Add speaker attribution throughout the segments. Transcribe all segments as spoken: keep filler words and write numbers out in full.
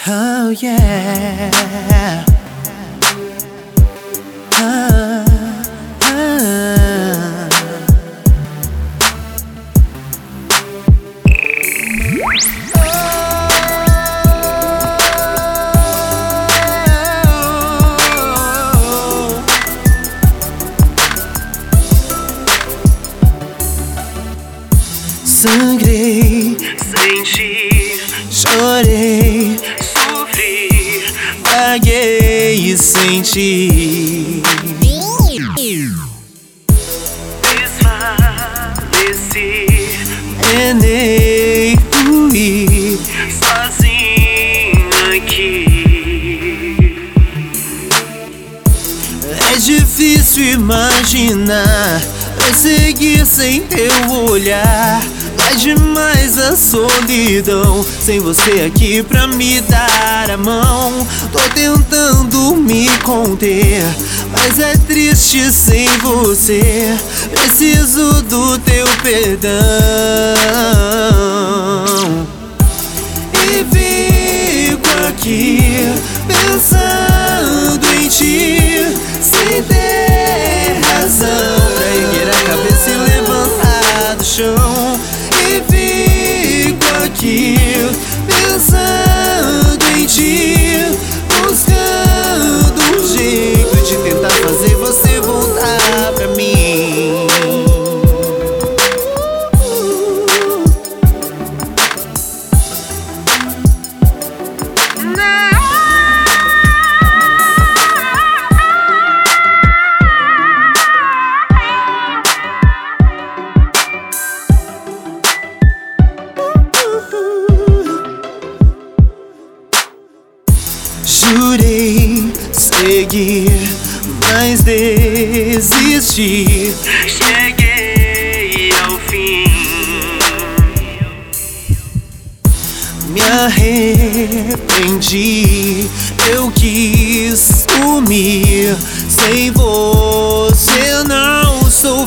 Speaker 1: Oh yeah. Ah, ah. Sangrei,
Speaker 2: senti,
Speaker 1: chorei,
Speaker 2: sofri,
Speaker 1: paguei e senti.
Speaker 2: Desfaleci,
Speaker 1: Penei, fui
Speaker 2: sozinho aqui.
Speaker 1: É difícil imaginar prosseguir sem teu olhar. É demais a solidão sem você aqui pra me dar a mão. Tô tentando me conter, mas é triste sem você. Preciso do teu perdão. E fico aqui pensando em ti, sem ter razão pra erguer a cabeça e levantar do chão. E fico aqui pensando em ti, buscando um jeito de tentar fazer você voltar pra mim. Jurei seguir, mas desisti.
Speaker 2: Cheguei ao fim.
Speaker 1: Me arrependi, eu quis sumir. Sem você não sou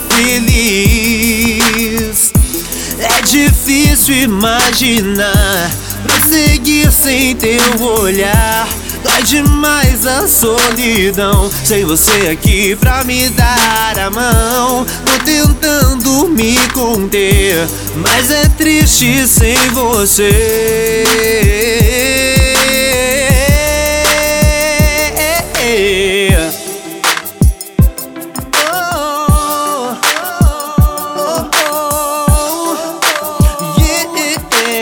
Speaker 1: feliz. É difícil imaginar prosseguir sem teu olhar. Dói demais a solidão sem você aqui pra me dar a mão. Tô tentando me conter, mas é triste sem você. Oh, oh, oh, yeah.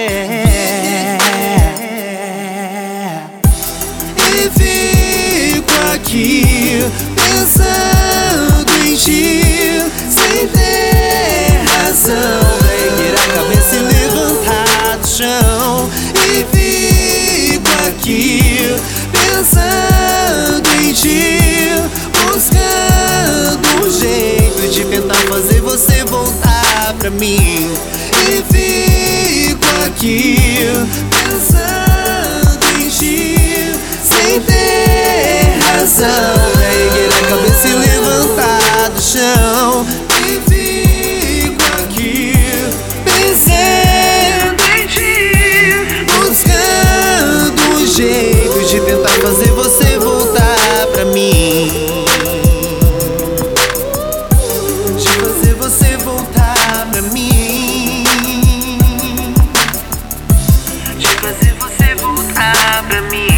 Speaker 1: E fico aqui pensando em ti, sem ter razão pra erguer a cabeça e levantar do chão. E fico aqui pensando em ti, buscando um jeito de tentar fazer você voltar pra mim. E fico aqui pensando em ti, sem ter razão pra erguer a cabeça e levantar do chão. E fico aqui pensando em ti, buscando um jeito de tentar fazer você voltar pra mim. De fazer você voltar pra mim.
Speaker 2: De fazer você voltar pra mim.